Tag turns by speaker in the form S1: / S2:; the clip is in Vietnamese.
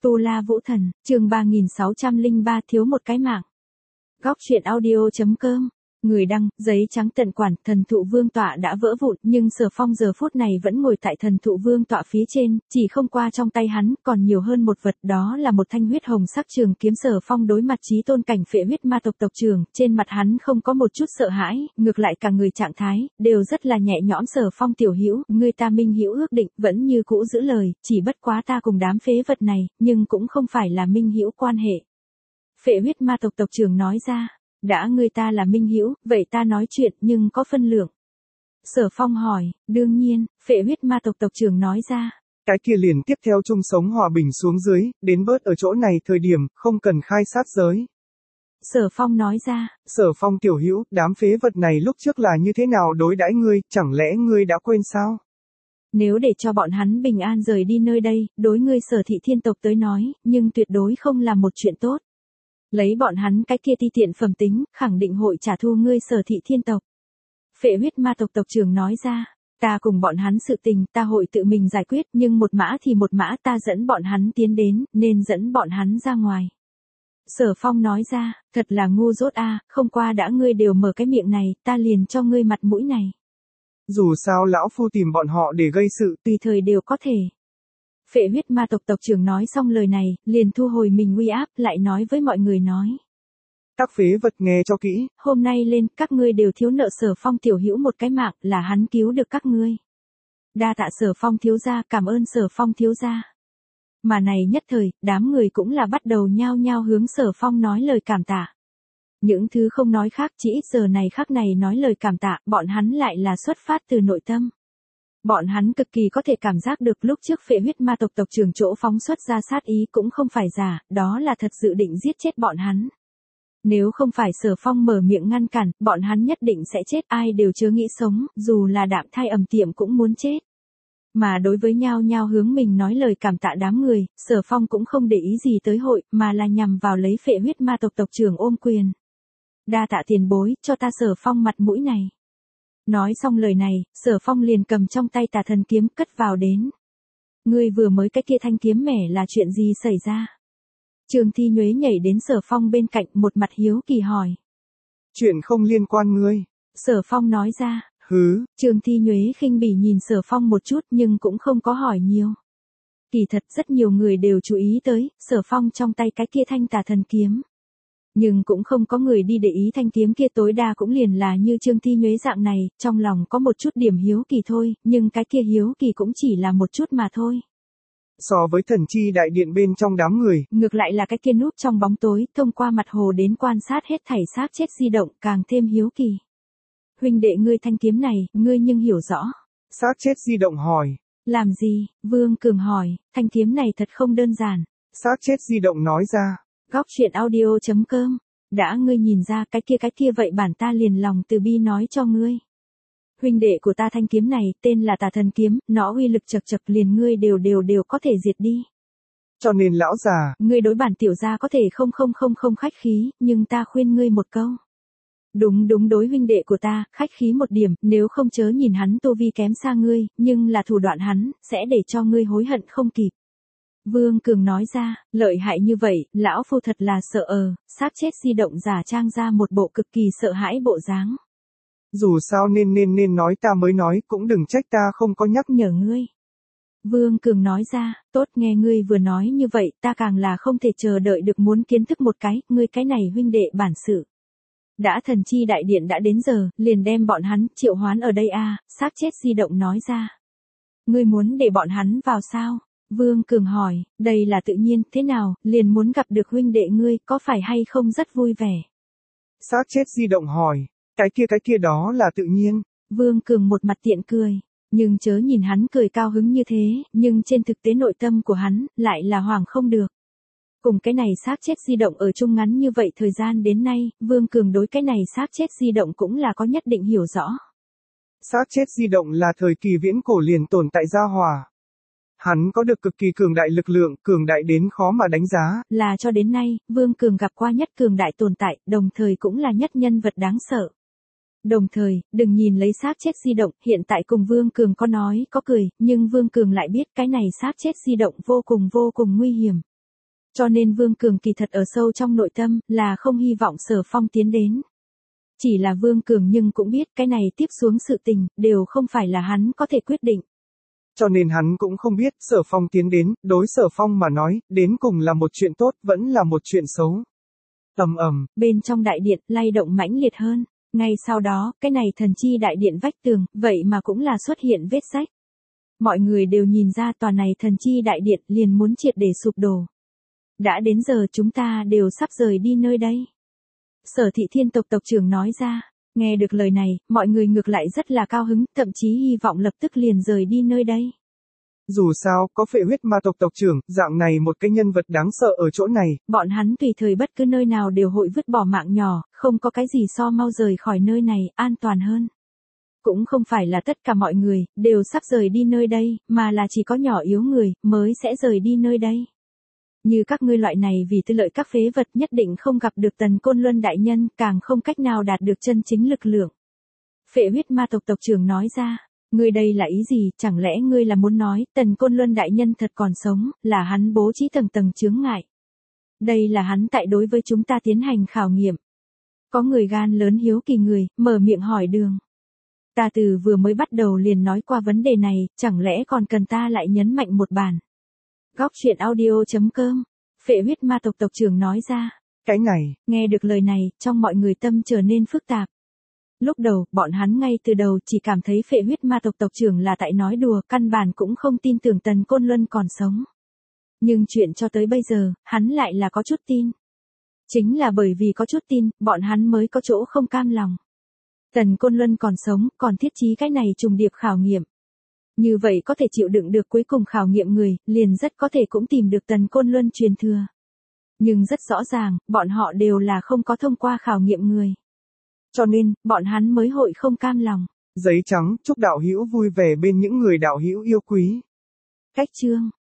S1: Tu La Vũ Thần, chương 3603 thiếu một cái mạng. Góc truyện audio.com. Người đăng, giấy trắng tận quản, thần thụ vương tọa đã vỡ vụn, nhưng Sở Phong giờ phút này vẫn ngồi tại thần thụ vương tọa phía trên, chỉ không qua trong tay hắn, còn nhiều hơn một vật, đó là một thanh huyết hồng sắc trường kiếm. Sở Phong đối mặt chí tôn cảnh phệ huyết ma tộc tộc trưởng, trên mặt hắn không có một chút sợ hãi, ngược lại cả người trạng thái, đều rất là nhẹ nhõm. Sở Phong tiểu hữu, ngươi ta minh hữu ước định, vẫn như cũ giữ lời, chỉ bất quá ta cùng đám phế vật này, nhưng cũng không phải là minh hữu quan hệ. Phệ huyết ma tộc tộc trưởng nói ra. Đã ngươi ta là minh hữu, vậy ta nói chuyện nhưng có phân lượng. Sở Phong hỏi, đương nhiên, phệ huyết ma tộc tộc trưởng nói ra.
S2: Cái kia liền tiếp theo chung sống hòa bình xuống dưới, đến bớt ở chỗ này thời điểm, không cần khai sát giới.
S1: Sở Phong nói ra.
S2: Sở Phong tiểu hữu, đám phế vật này lúc trước là như thế nào đối đãi ngươi, chẳng lẽ ngươi đã quên sao?
S1: Nếu để cho bọn hắn bình an rời đi nơi đây, đối ngươi Sở thị thiên tộc tới nói, nhưng tuyệt đối không là một chuyện tốt. Lấy bọn hắn cái kia ti tiện phẩm tính, khẳng định hội trả thù ngươi Sở thị thiên tộc. Phệ huyết ma tộc tộc trưởng nói ra, ta cùng bọn hắn sự tình, ta hội tự mình giải quyết, nhưng một mã thì một mã, ta dẫn bọn hắn tiến đến, nên dẫn bọn hắn ra ngoài. Sở Phong nói ra, thật là ngu dốt a, không qua đã ngươi đều mở cái miệng này, ta liền cho ngươi mặt mũi này.
S2: Dù sao lão phu tìm bọn họ để gây sự,
S1: tùy thời đều có thể. Phệ huyết ma tộc tộc trưởng nói xong lời này, liền thu hồi mình uy áp, lại nói với mọi người nói.
S2: Các phế vật nghe cho kỹ.
S1: Hôm nay lên, các ngươi đều thiếu nợ Sở Phong tiểu hữu một cái mạng, là hắn cứu được các ngươi. Đa tạ Sở Phong thiếu gia, cảm ơn Sở Phong thiếu gia. Mà này nhất thời, đám người cũng là bắt đầu nhao nhao hướng Sở Phong nói lời cảm tạ. Những thứ không nói khác, chỉ ít giờ này khắc này nói lời cảm tạ, bọn hắn lại là xuất phát từ nội tâm. Bọn hắn cực kỳ có thể cảm giác được lúc trước phệ huyết ma tộc tộc trưởng chỗ phóng xuất ra sát ý cũng không phải giả, đó là thật dự định giết chết bọn hắn. Nếu không phải Sở Phong mở miệng ngăn cản, bọn hắn nhất định sẽ chết, ai đều chớ nghĩ sống, dù là đạm thai ầm tiệm cũng muốn chết. Mà đối với nhao nhao hướng mình nói lời cảm tạ đám người, Sở Phong cũng không để ý gì tới hội, mà là nhằm vào lấy phệ huyết ma tộc tộc trưởng ôm quyền. Đa tạ tiền bối, cho ta Sở Phong mặt mũi này. Nói xong lời này, Sở Phong liền cầm trong tay Tà Thần kiếm cất vào đến. Ngươi vừa mới cái kia thanh kiếm mẻ là chuyện gì xảy ra? Trường Thi Nhuế nhảy đến Sở Phong bên cạnh, một mặt hiếu kỳ hỏi.
S2: Chuyện không liên quan ngươi.
S1: Sở Phong nói ra.
S2: Hứ.
S1: Trường Thi Nhuế khinh bỉ nhìn Sở Phong một chút nhưng cũng không có hỏi nhiều. Kỳ thật rất nhiều người đều chú ý tới, Sở Phong trong tay cái kia thanh Tà Thần kiếm. Nhưng cũng không có người đi để ý thanh kiếm kia, tối đa cũng liền là như Trương Thi Nhuế dạng này, trong lòng có một chút điểm hiếu kỳ thôi, nhưng cái kia hiếu kỳ cũng chỉ là một chút mà thôi.
S2: So với thần chi đại điện bên trong đám người,
S1: ngược lại là cái kia núp trong bóng tối, thông qua mặt hồ đến quan sát hết thảy xác chết di động, càng thêm hiếu kỳ. Huynh đệ ngươi thanh kiếm này, ngươi nhưng hiểu rõ.
S2: Xác chết di động hỏi.
S1: Làm gì? Vương Cường hỏi, thanh kiếm này thật không đơn giản.
S2: Xác chết di động nói ra.
S1: Góc truyện audio.com. Đã ngươi nhìn ra cái kia vậy bản ta liền lòng từ bi nói cho ngươi. Huynh đệ của ta thanh kiếm này, tên là Tà Thần kiếm, nó uy lực chật chật liền ngươi đều có thể diệt đi.
S2: Cho nên lão già,
S1: ngươi đối bản tiểu gia có thể không khách khí, nhưng ta khuyên ngươi một câu. Đúng đối huynh đệ của ta, khách khí một điểm, nếu không chớ nhìn hắn tu vi kém xa ngươi, nhưng là thủ đoạn hắn, sẽ để cho ngươi hối hận không kịp. Vương Cường nói ra, lợi hại như vậy, lão phu thật là sợ xác chết di động giả trang ra một bộ cực kỳ sợ hãi bộ dáng.
S2: Dù sao nên nói ta mới nói, cũng đừng trách ta không có nhắc
S1: nhở ngươi. Vương Cường nói ra, tốt, nghe ngươi vừa nói như vậy, ta càng là không thể chờ đợi được muốn kiến thức một cái, ngươi cái này huynh đệ bản sự. Đã thần chi đại điện đã đến giờ, liền đem bọn hắn triệu hoán ở đây xác chết di động nói ra. Ngươi muốn để bọn hắn vào sao? Vương Cường hỏi, đây là tự nhiên, thế nào, liền muốn gặp được huynh đệ ngươi, có phải hay không rất vui vẻ?
S2: Xác chết di động hỏi, cái kia đó là tự nhiên.
S1: Vương Cường một mặt tiện cười, nhưng chớ nhìn hắn cười cao hứng như thế, nhưng trên thực tế nội tâm của hắn, lại là hoảng không được. Cùng cái này xác chết di động ở chung ngắn như vậy thời gian đến nay, Vương Cường đối cái này xác chết di động cũng là có nhất định hiểu rõ.
S2: Xác chết di động là thời kỳ viễn cổ liền tồn tại gia hỏa. Hắn có được cực kỳ cường đại lực lượng, cường đại đến khó mà đánh giá.
S1: Là cho đến nay, Vương Cường gặp qua nhất cường đại tồn tại, đồng thời cũng là nhất nhân vật đáng sợ. Đồng thời, đừng nhìn lấy xác chết di động, hiện tại cùng Vương Cường có nói, có cười, nhưng Vương Cường lại biết cái này xác chết di động vô cùng nguy hiểm. Cho nên Vương Cường kỳ thật ở sâu trong nội tâm là không hy vọng Sở Phong tiến đến. Chỉ là Vương Cường nhưng cũng biết cái này tiếp xuống sự tình đều không phải là hắn có thể quyết định.
S2: Cho nên hắn cũng không biết Sở Phong tiến đến, đối Sở Phong mà nói, đến cùng là một chuyện tốt vẫn là một chuyện xấu.
S1: Bên trong đại điện lay động mãnh liệt hơn. Ngay sau đó, cái này thần chi đại điện vách tường, vậy mà cũng là xuất hiện vết rách. Mọi người đều nhìn ra tòa này thần chi đại điện liền muốn triệt để sụp đổ. Đã đến giờ chúng ta đều sắp rời đi nơi đây. Sở Thị Thiên tộc tộc trưởng nói ra. Nghe được lời này, mọi người ngược lại rất là cao hứng, thậm chí hy vọng lập tức liền rời đi nơi đây.
S2: Dù sao, có Phệ Huyết Ma tộc tộc trưởng, dạng này một cái nhân vật đáng sợ ở chỗ này.
S1: Bọn hắn tùy thời bất cứ nơi nào đều hội vứt bỏ mạng nhỏ, không có cái gì so mau rời khỏi nơi này, an toàn hơn. Cũng không phải là tất cả mọi người, đều sắp rời đi nơi đây, mà là chỉ có nhỏ yếu người, mới sẽ rời đi nơi đây. Như các ngươi loại này vì tư lợi các phế vật nhất định không gặp được Tần Côn Luân đại nhân, càng không cách nào đạt được chân chính lực lượng. Phệ Huyết Ma tộc tộc trưởng nói ra, ngươi đây là ý gì, chẳng lẽ ngươi là muốn nói, Tần Côn Luân đại nhân thật còn sống, là hắn bố trí tầng tầng chướng ngại. Đây là hắn tại đối với chúng ta tiến hành khảo nghiệm. Có người gan lớn hiếu kỳ người, mở miệng hỏi Đường. Ta từ vừa mới bắt đầu liền nói qua vấn đề này, chẳng lẽ còn cần ta lại nhấn mạnh một bản. Góc truyện audio.com, Phệ Huyết Ma tộc tộc trưởng nói ra.
S2: Cái này,
S1: nghe được lời này, trong mọi người tâm trở nên phức tạp. Lúc đầu, bọn hắn ngay từ đầu chỉ cảm thấy Phệ Huyết Ma tộc tộc trưởng là tại nói đùa, căn bản cũng không tin tưởng Tần Côn Luân còn sống. Nhưng chuyện cho tới bây giờ, hắn lại là có chút tin. Chính là bởi vì có chút tin, bọn hắn mới có chỗ không cam lòng. Tần Côn Luân còn sống, còn thiết trí cái này trùng điệp khảo nghiệm. Như vậy có thể chịu đựng được cuối cùng khảo nghiệm người, liền rất có thể cũng tìm được Tần Côn Luân truyền thừa. Nhưng rất rõ ràng, bọn họ đều là không có thông qua khảo nghiệm người. Cho nên, bọn hắn mới hội không cam lòng.
S2: Giấy trắng, chúc đạo hữu vui vẻ bên những người đạo hữu yêu quý.
S1: Cách chương